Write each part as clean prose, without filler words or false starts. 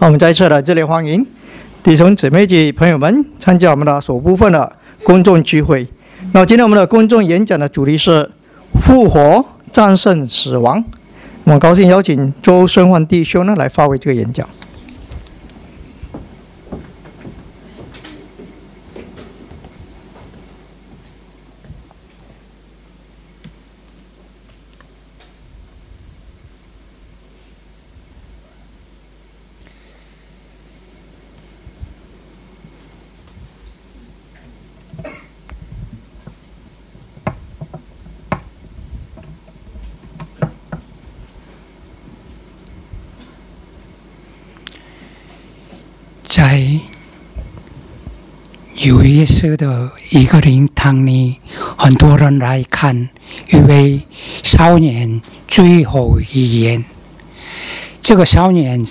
我们再一次来这里欢迎弟兄姊妹及朋友们参加我们的首部分的公众聚会。那今天我们的公众演讲的主题是复活战胜死亡。我们高兴邀请周生焕弟兄呢来发挥这个演讲。 在有意思的一个灵堂里，很多人来看一位少年最后一眼。这个少年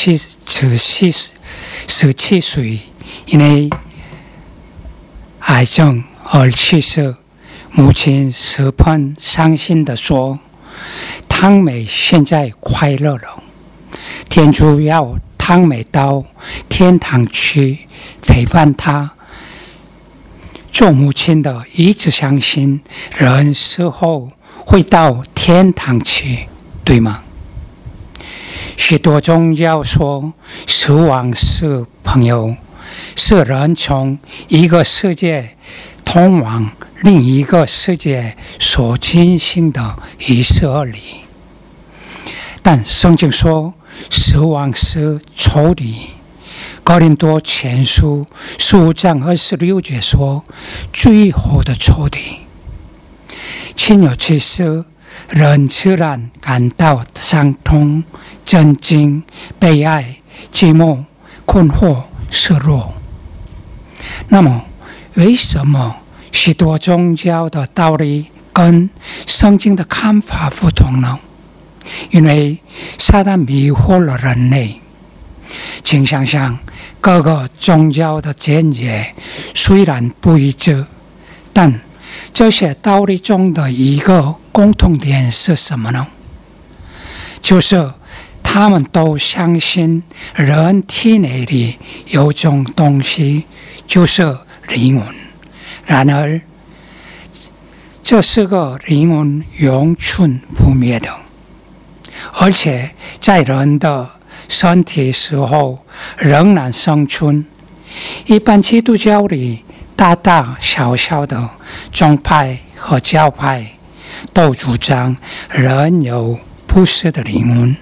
17岁，因为癌症而去世。母亲十分伤心地说：“汤美现在快乐了，天主要汤美到天堂去陪伴他。”做母亲的一直相信人死后会到天堂去，对吗？许多宗教说死亡是朋友，是人从一个世界通往另一个世界所进行的仪式而已。但圣经说死亡是仇敌。哥林多前书15章26节说，最后的仇敌。亲友去世，人自然感到伤痛、震惊、悲哀、寂寞、困惑、失落。那么，为什么许多宗教的道理跟圣经的看法不同呢？因为撒旦迷惑了人类。请想想，各个宗教的见解虽然不一致，但这些道理中的一个共同点是什么呢？就是他们都相信人体内里有种东西，就是灵魂。然而，这是个灵魂永存不灭的，而且在人的身体死后仍然生存。一般基督教里大大小小的宗派和教派都主张人有不死的灵魂。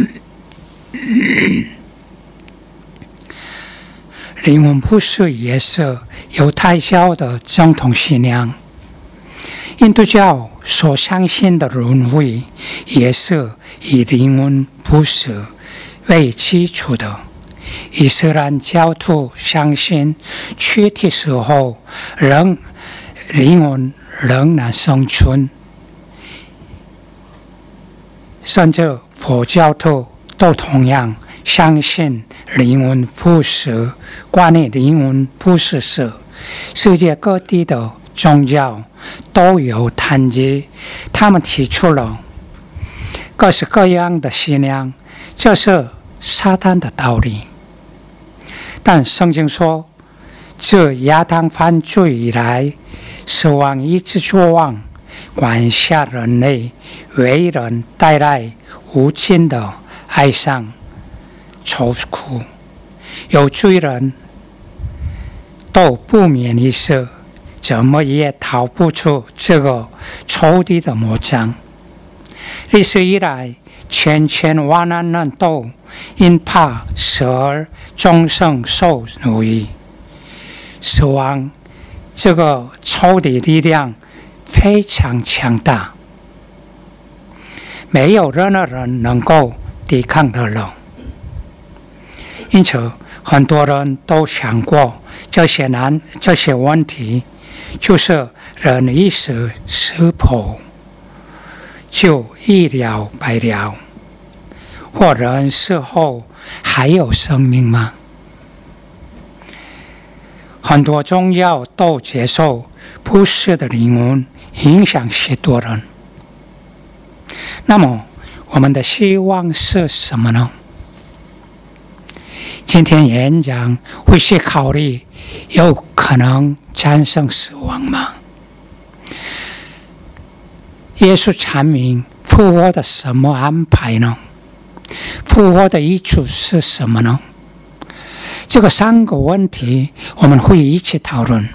灵魂不死也是犹太教的正统信仰。印度教所相信的轮回也是以灵魂不死为基础的。伊斯兰教徒相信躯体死后灵魂仍然生存，甚至佛教徒都同样相信灵魂不死。关于灵魂不死时，世界各地的宗教都有谈及，他们提出了各式各样的信仰，这是撒旦的道理。但圣经说，自亚当犯罪以来，死亡一直作王，管辖人类，为人带来无尽的哀伤、愁苦。有罪人都不免一死，怎么也逃不出这个仇敌的魔掌。历史以来，千万人都因怕死而终生受奴役。死亡这个仇敌力量非常强大，没有任何人能够抵抗得了。因此，很多人都想过这些问题，就是人一死是否就一了百了，或人死后还有生命吗？很多宗教都接受不死的灵魂影响许多人。那么，我们的希望是什么呢？ 今天演讲会去考虑有可能战胜死亡吗？耶稣阐明复活的什么安排呢？复活的益处是什么呢？这个3个问题我们会一起讨论。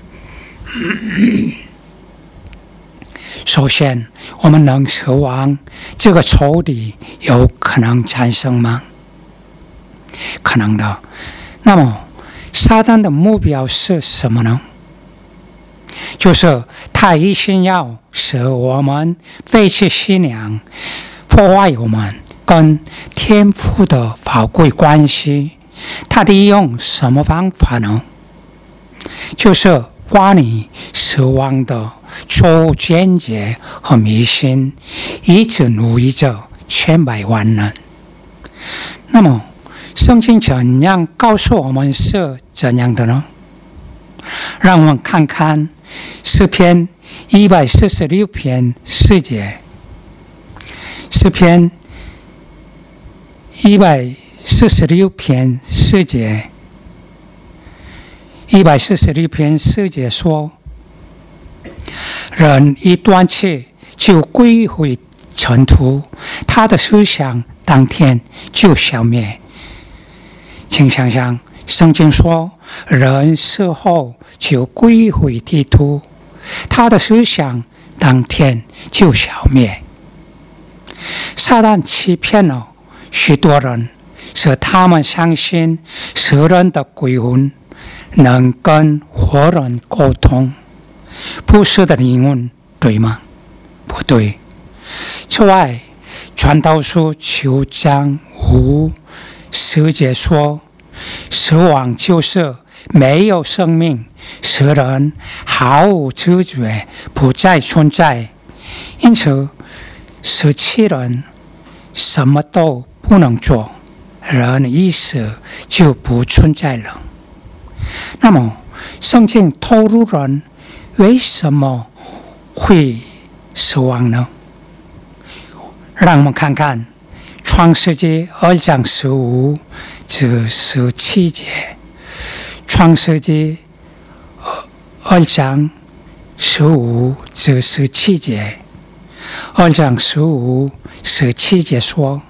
首先，我们能渴望这个仇敌有可能战胜吗？可能的。那么撒旦的目标是什么呢？就是他一心要使我们废弃信仰，破坏我们跟天父的宝贵关系。他利用什么方法呢？就是关于死亡的错误见解和迷信，一直奴役着千百万人。那么圣经怎样告诉我们是怎样的呢？让我们看看诗篇146篇4节。诗篇146篇4节，146篇4节说：人一断气就归回尘土，他的思想当天就消灭。请想想，圣经说人死后就归回地土，他的思想当天就消灭。撒旦欺骗了许多人，使他们相信死人的鬼魂能跟活人沟通。不死的灵魂，对吗？不对。此外，传道书9章5、10节说，死亡就是没有生命，使人毫无知觉，不再存在。因此，死去人什么都不能做，人意识就不存在了。那么，圣经透露人为什么会死亡呢？让我们看看创世纪2章15至17节。创世纪2章15至17节。2章15、17节说：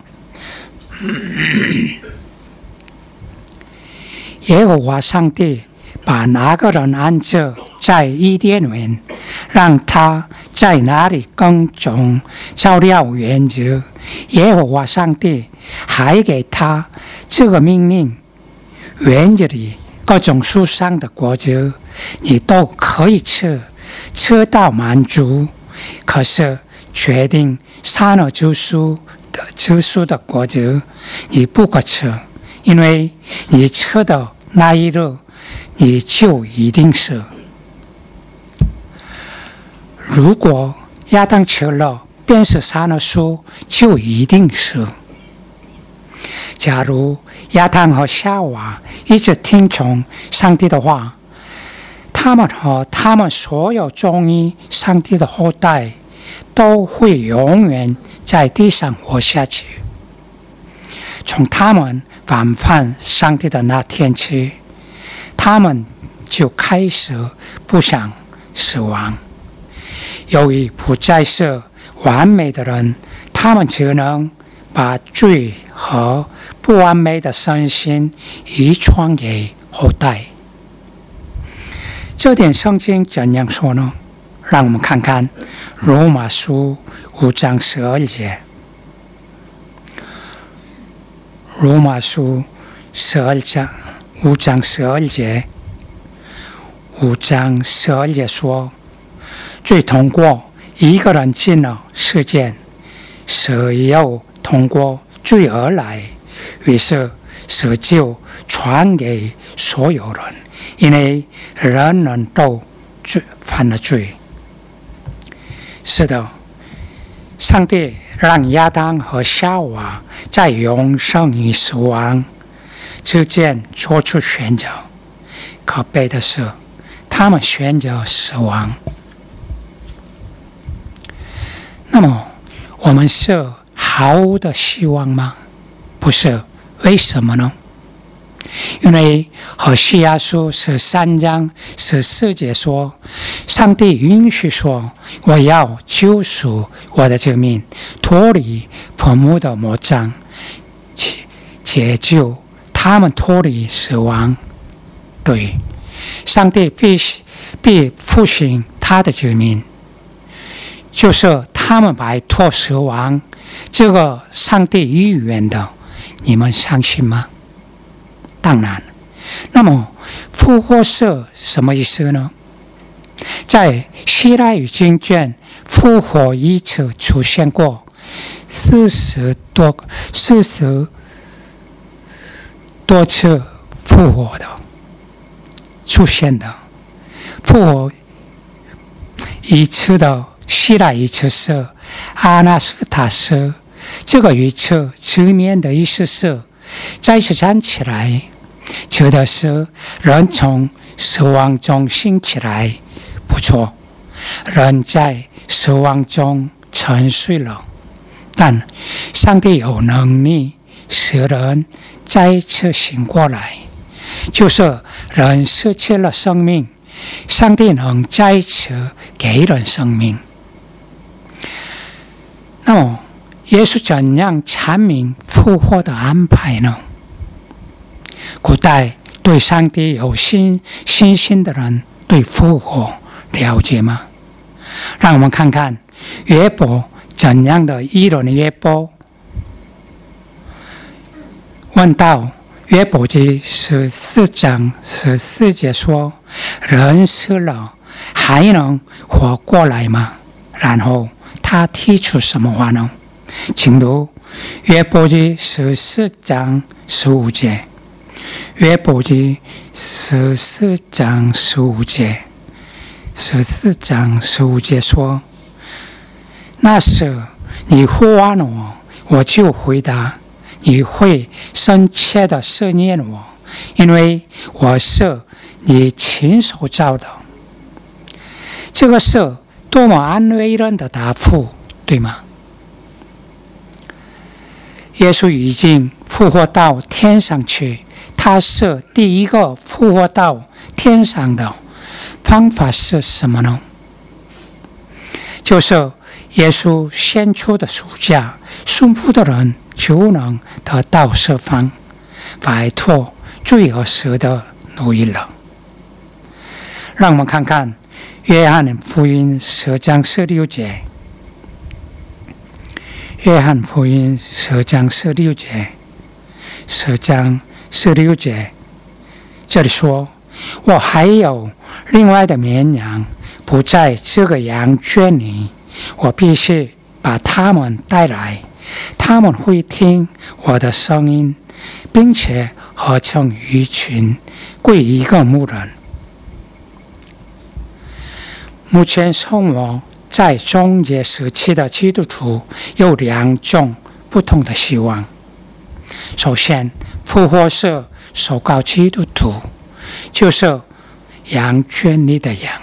耶和华上帝把那个人安置在伊甸园，让他在那里耕种，照料园子。耶和华上帝还给他这个命令：园子里各种树上的果子你都可以吃，吃到满足。可是决定善恶之树的果子你不可吃，因为你吃的那一日你就一定死。如果亚当吃了便是善恶树，就一定死。假如亚当和夏娃一直听从上帝的话，他们和他们所有忠于上帝的后代都会永远在地上活下去。从他们反叛上帝的那天起，他们就开始不想死亡。由于不再是完美的人，他们只能把罪和不完美的身心遗传给后代。这点圣经怎样说呢？让我们看看罗马书5章12节。罗马书5章12节，5章12节说：罪通过一个人进了世界，死又通过罪而来，于是死就传给所有人，因为人人都犯了罪。是的，上帝让亚当和夏娃在永生与死亡之间做出选择，可悲的是，他们选择死亡。那么，我们是毫无的希望吗？不是。为什么呢？ 因为何西阿书13章14节说，上帝允许说，我要救赎我的子民，脱离坟墓的魔障，解救他们脱离死亡。对，上帝必复兴他的子民，就是他们摆脱死亡。这个上帝预言的，你们相信吗？当然。那么复活是什么意思呢？在希腊语经卷，复活一词出现过40多次，复活的出现的复活一词的希腊语词是阿纳斯塔斯，这个语词字面的意思是再次站起来，指的是人从死亡中醒起来。不错，人在死亡中沉睡了，但上帝有能力使人再次醒过来，就是人失去了生命，上帝能再次给人生命。那么耶稣怎样阐明复活的安排呢？古代对上帝有信心的人对复活了解吗？让我们看看约伯怎样的议论约伯。问到约伯记14章14节说，人死了还能活过来吗？然后他提出什么话呢？请读约伯记14章15节。约伯记14章15节，14章15节说，那时你呼唤我，我就回答，你会深切的思念我，因为我是你亲手造的。这个是多么安慰人的答复，对吗？耶稣已经复活到天上去，他是第一个复活到天上的方法是什么呢？就是耶稣献出的赎价，顺服的人就能得到释放，摆脱罪恶时的奴役了。让我们看看约翰福音10章16节。约翰福音10章16节，10章16节，这里说，我还有另外的绵羊不在这个羊圈里，我必须把他们带来，他们会听我的声音，并且合成鱼群，归一个牧人。目前生活在终结时期的基督徒有2种不同的希望。首先，复活是受膏基督徒，就是羊圈里的羊，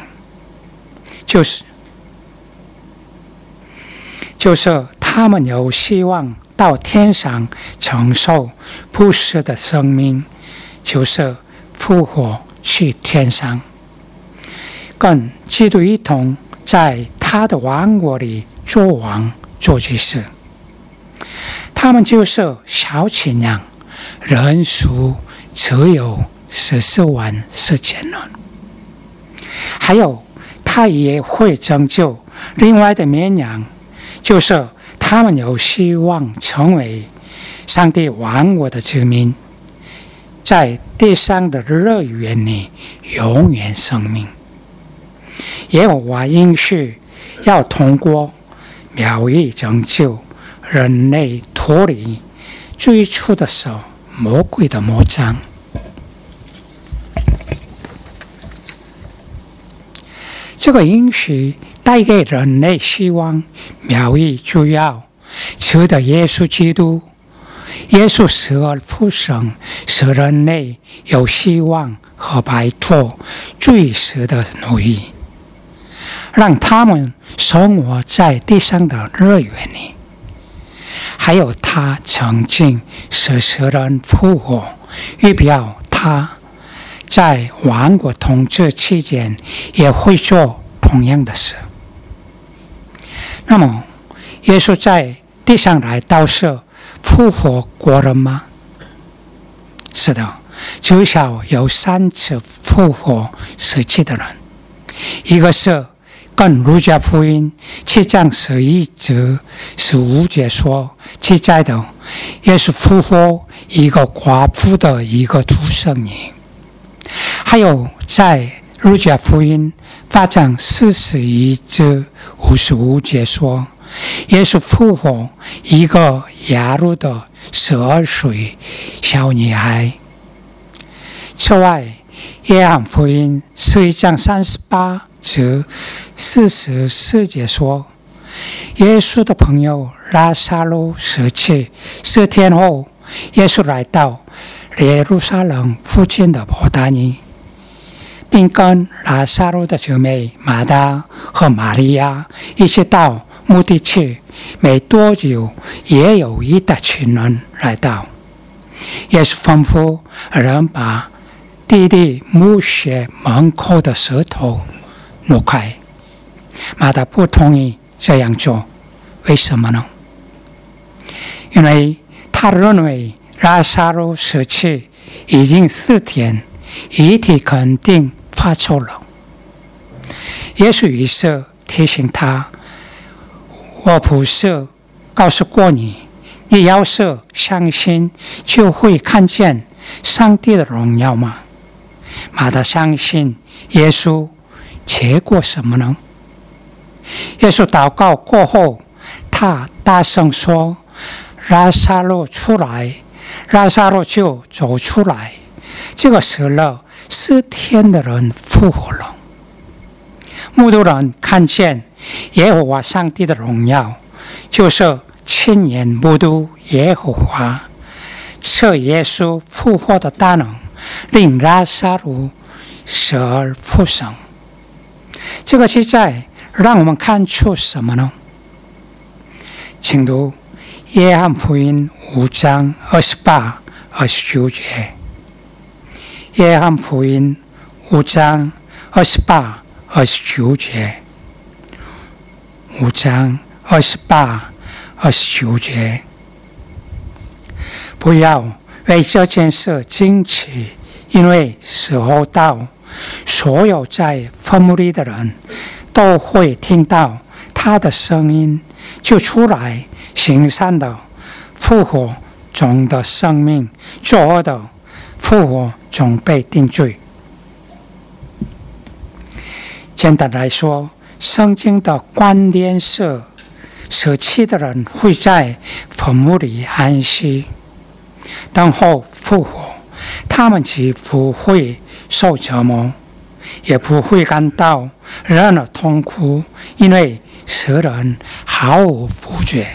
就是他们有希望到天上承受不死的生命，就是复活去天上，跟基督一同在他的王国里做王做祭司。他们就是小群羊，人数只有14万4千人。还有，他也会拯救另外的绵羊，就是他们有希望成为上帝王国的子民，在地上的乐园里永远生命。耶和华应许要通过苗裔拯救人类脱离最初的手魔鬼的魔障。这个应许带给人类希望，苗裔就要指的耶稣基督。耶稣死而复生，使人类有希望和摆脱罪死的奴役，让他们生活在地上的乐园里。还有他曾经使人复活，预表他他在万国统治期间也会做同样的事。那么，耶稣在地上来到是复活过了吗？是的，至少有3次复活死去的人。一个是跟路加福音7章11至15节说记载的，耶稣复活一个寡妇的一个独生女。还有在路加福音8章41至55节说，耶稣复活一个雅鲁的12岁小女孩。此外，约翰福音11章38至44节说，耶稣的朋友拉撒路死去4天后，耶稣来到耶路撒冷附近的伯大尼，并跟拉撒路的姊妹马大和玛利亚一起到墓地去。没多久，也有一大群人来到。耶稣吩咐人把弟弟墓穴门口的石头挪开。马大不同意这样做，为什么呢？因为他认为拉撒路死去已经4天，遗体肯定发臭了。耶稣于是提醒他，我不是告诉过你，你要是相信，就会看见上帝的荣耀吗？马大相信耶稣，结果什么呢？耶稣祷告过后，他大声说，拉撒路出来，拉撒路就走出来。这个死了4天的人复活了。目睹人看见耶和华上帝的荣耀，就是亲眼目睹耶和华赐耶稣复活的大能，令拉撒路死而复生。这个记载让我们看出什么呢？请读约翰福音5章28、29节。约翰福音5章28、29节。5章28、29节。不要为这件事惊奇，因为时候到，所有在坟墓里的人都会听到他的声音，就出来行善的复活，中的生命；作恶的复活，中被定罪。简单来说，圣经的观点是，死去的人会在坟墓里安息，等候复活。他们既不会受折磨，也不会感到任何痛苦，因为死人毫无知觉。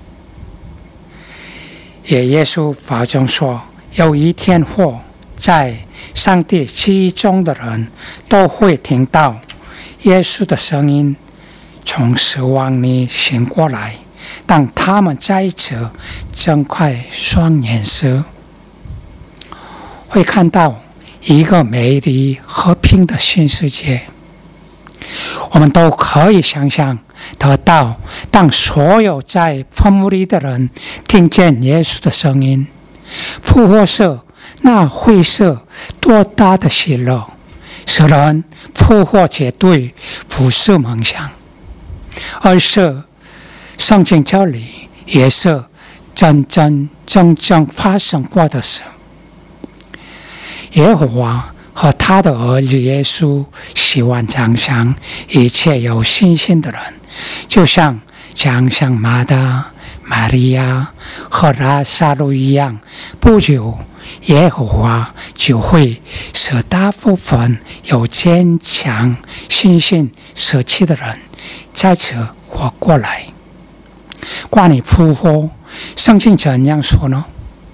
耶稣保证说，有一天后，在上帝记忆中的人都会听到耶稣的声音，从死亡里醒过来。当他们再一次睁开双眼时，会看到一个美丽和平的新世界。我们都可以想象得到，当所有在坟墓里的人听见耶稣的声音，复活时那会是多大的喜乐！使人复活绝对不是梦想，而是圣经这里也是真真正正发生过的事。耶和华和他的儿子耶稣希望奖赏一切有信心的人，就像奖赏马大、玛利亚和拉撒路一样。不久，耶和华就会使大部分有坚强信心死去的人再次活过来。关于复活，圣经怎样说呢？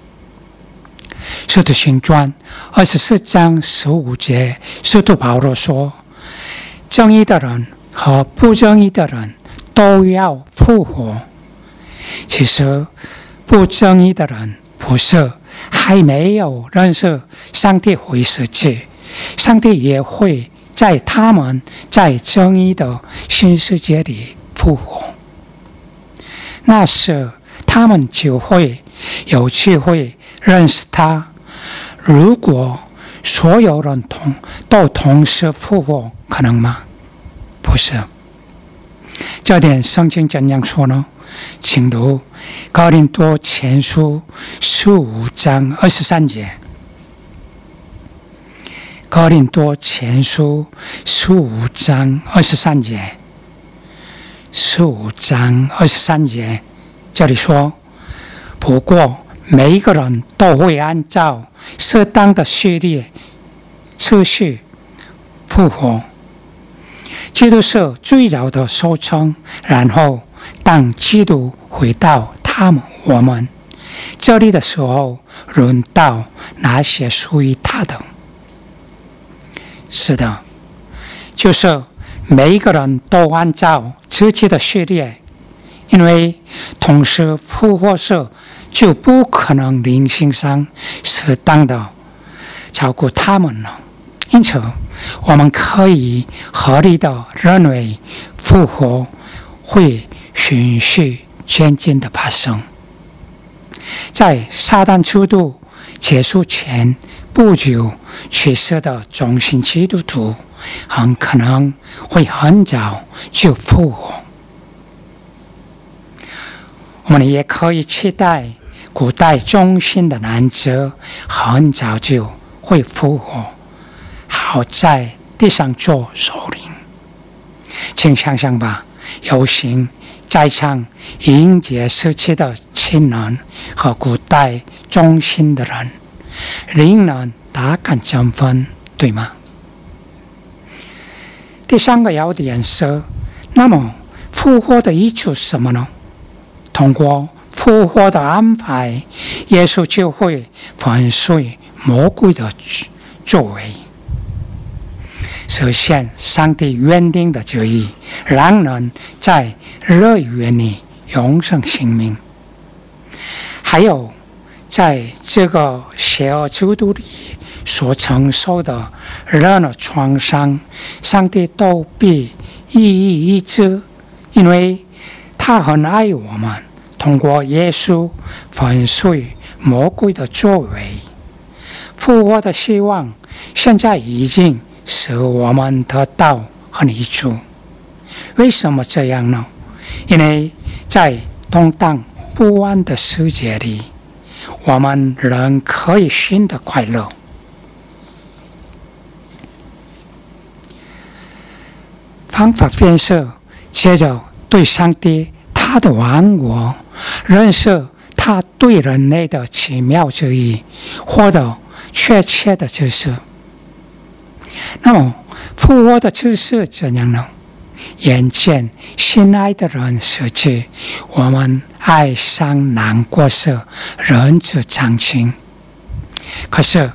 使徒行传24章15节，使徒保罗说，正义的人和不正义的人都要复活。其实不正义的人不是还没有认识上帝会世界，上帝也会在他们在正义的新世界里复活。那时他们就会有机会认识他。如果所有人都同时复活，可能吗？不是。这点圣经怎样说呢？请读哥林多前书15章23节。哥林多前书15章23节，15章23节，这里说：不过每一个人都会按照适当的序列次序复活。基督是最早的收成，然后当基督回到我们这里的时候，轮到那些属于他的。是的，就是每一个人都按照自己的序列，因为同时复活时就不可能灵性上适当的照顾他们了。因此我们可以合理的认为复活会循序渐进的发生。在撒旦制度结束前不久去世的忠心基督徒很可能会很早就复活。我们也可以期待古代忠心的男子很早就会复活，好在地上做首领。请想想吧，有幸在场迎接时期的亲人和古代忠心的人，令人大感振奋，对吗？第三个要点是，那么复活的益处是什么呢？通过复活的安排，耶稣就会粉碎魔鬼的作为，实现上帝原定的旨意，让人在乐园里永生性命。还有在这个邪恶制度里所承受的任何创伤，上帝都必一一医治，因为他很爱我们，通过耶稣粉碎魔鬼的作为。复活的希望现在已经使我们得到很益处。为什么这样呢？因为在动荡不安的世界里，我们仍可以寻得快乐。方法便是接着对上帝他的王国认识他对人类的奇妙之意，获得确切的知识。那么复活的知识怎样呢？眼见心爱的人死去，我们哀伤难过时人之常情。可是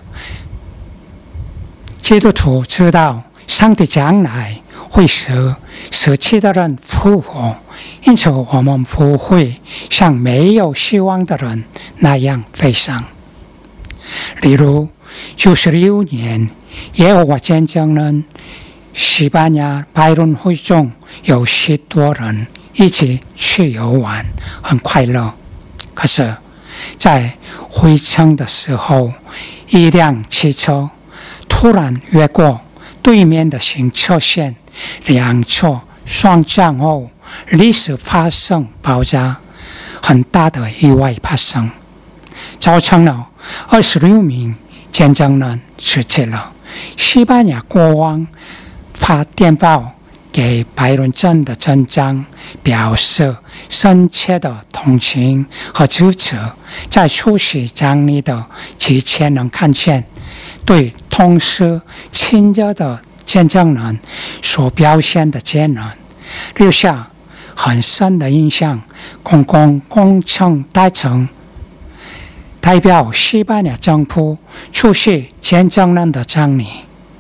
基督徒知道上帝将来会使死去的人复活，因此我们不会像没有希望的人那样悲伤。例如96年耶和华见证人西班牙白人会中有许多人一起去游玩，很快乐。可是在回程的时候，一辆汽车突然越过对面的行车线，两车相撞后立时发生爆炸，很大的意外发生，造成了26名见证人死去了。西班牙国王发电报给白人镇的镇长，表示深切的同情和支持，在出席葬礼的之前能看见对同时亲热的见证人所表现的坚韧，留下很深的印象。公共工程代表代表西班牙政府出席见证人的葬礼。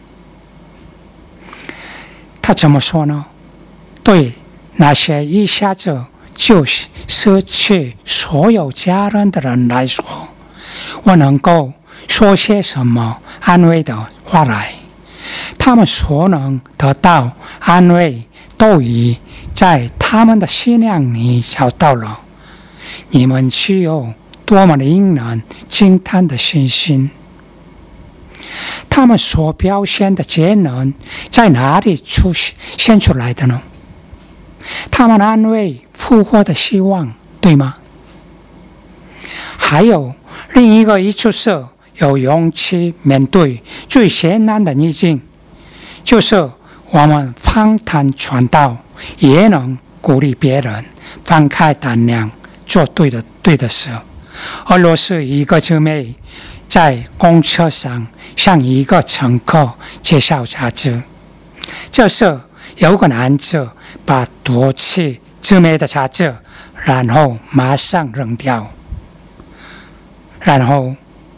他怎么说呢？对那些一下子就失去所有家人的人来说， 我能够说些什么安慰的话来？他们所能得到安慰，都已在他们的心量里找到了。你们具有多么令人惊叹的信心！他们所表现的节能在哪里出现出来的呢？他们安慰复活的希望，对吗？还有另一个益处是有勇气面对最艰难的逆境，就是我们访谈传道，也能鼓励别人放开胆量做对的事。俄罗斯一个姊妹在公车上向一个乘客介绍杂志，这时有个男子把夺去姊妹的杂志，然后马上扔掉，然后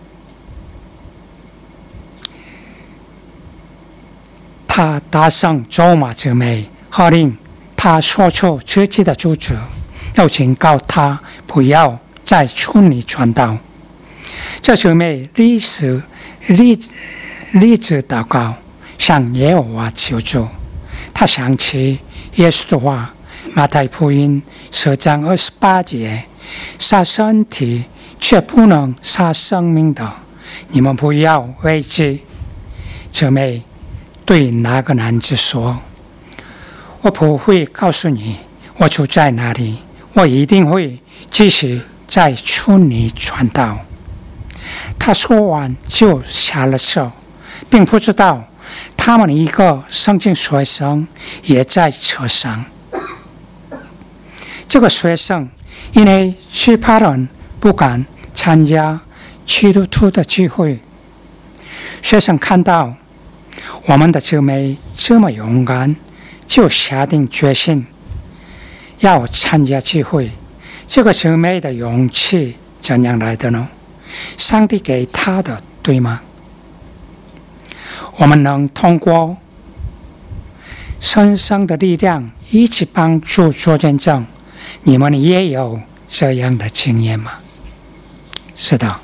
他大声咒骂姊妹，喝令他说出自己的住址，又警告他不要在村里传道。这姊妹立志祷告，向耶和华求助。他想起耶稣的话，马太福音10章28节：杀身体却不能杀生命的，你们不要畏惧。姊妹对那个男子说：我不会告诉你我住在哪里，我一定会继续在村里传道。他说完就下了车，并不知道他们一个圣经学生也在车上。这个学生因为惧怕人不敢参加基督徒的聚会，学生看到我们的姊妹这么勇敢，就下定决心要参加聚会。这个姊妹的勇气怎样来的呢？上帝给她的，对吗？我们能通过神圣的力量一起帮助做见证。你们也有这样的经验吗？是的，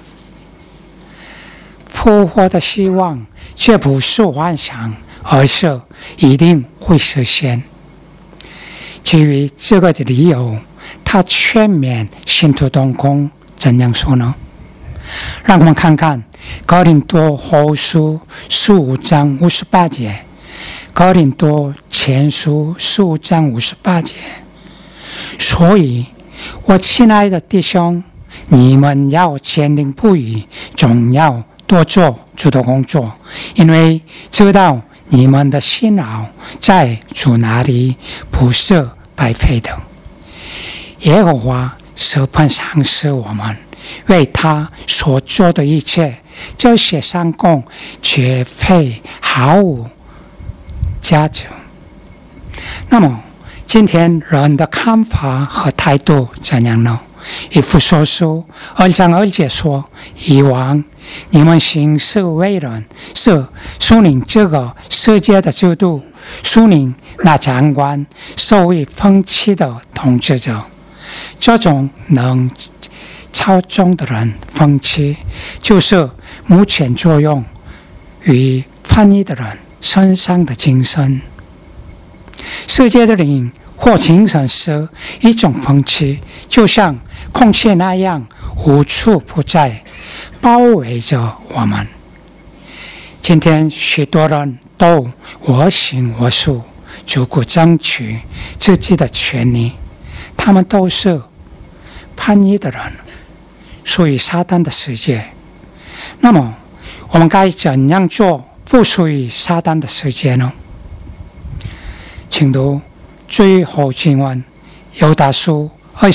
复活的希望却不是幻想，而是一定会实现。基于这个的理由，他劝勉信徒同工怎样说呢？让我们看看哥林多后书15章58节，哥林多前书15章58节。所以我亲爱的弟兄，你们要坚定不移，总要多做主的工作，因为知道你们的辛劳在主那里不是白费的。耶和华十分赏识我们，为他所做的一切，这些善功绝非毫无价值。那么今天人的看法和态度怎样呢？以弗所书2章2节说：以往你们行事为人，是属灵这个世界的制度，属灵那掌管社会风气的统治者。这种能操纵的人风气，就是目前作用与翻译的人身上的精神。世界的灵或精神是一种风气，就像空气那样无处不在，包围着我们。今天许多人都我行我素，逐步争取自己的权利，他们都是叛逆的人，属于撒旦的世界。那么我们该怎样做不属于撒旦的世界呢？请读最后经文犹大书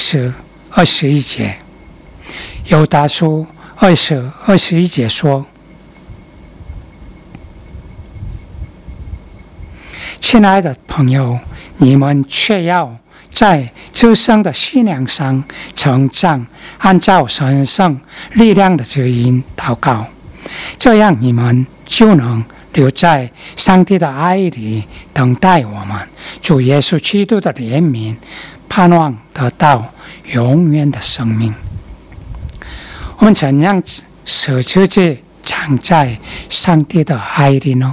20、21节。犹大书20、21节说：亲爱的朋友，你们却要在自身的信仰上成长，按照神圣力量的指引祷告，这样你们就能留在上帝的爱里，等待我们主耶稣基督的怜悯，盼望得到永远的生命。我们怎样舍自己藏在上帝的爱里呢？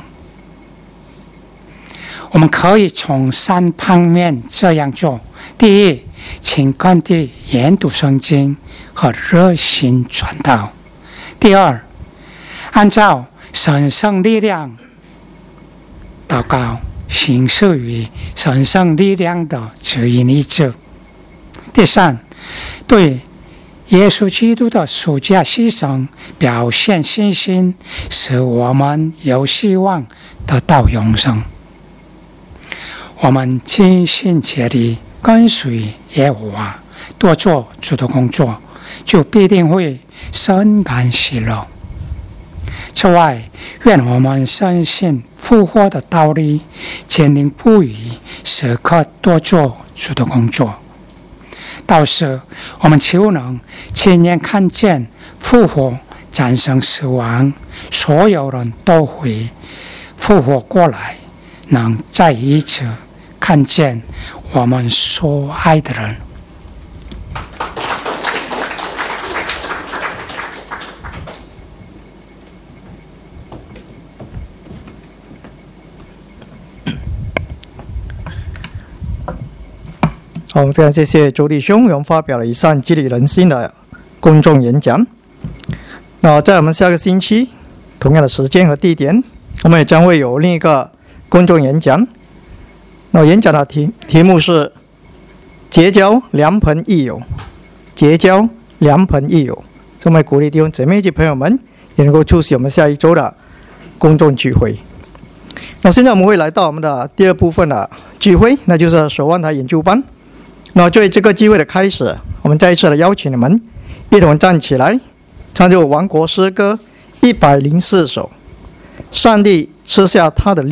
我们可以从3方面这样做：第一，勤恳地研读圣经和热心传道；第二，按照神圣力量祷告，行事于神圣力量的指引一致；第三，对耶稣基督的赎价牺牲表现信心，使我们有希望得到永生。我们尽心竭力跟随耶和华，多做主的工作，就必定会深感喜乐。此外，愿我们深信复活的道理，坚定不移，时刻多做主的工作。到时，我们就能亲眼看见复活战胜死亡，所有人都会复活过来，能再一次看见我们所爱的人。 好，我们非常谢谢周弟兄，我们发表了以上激励人心的公众演讲。那在我们下个星期同样的时间和地点，我们也将会有另一个公众演讲。那演讲的题目是结交良朋益友，结交良朋益友。这么鼓励弟兄姊妹及朋友们也能够出席我们下一周的公众聚会。那现在我们会来到我们的第二部分的聚会，那就是守望台研究班。那作为这个机会的开始，我们再一次的邀请你们一同站起来，唱奏亡国诗歌104首，上帝赐下他的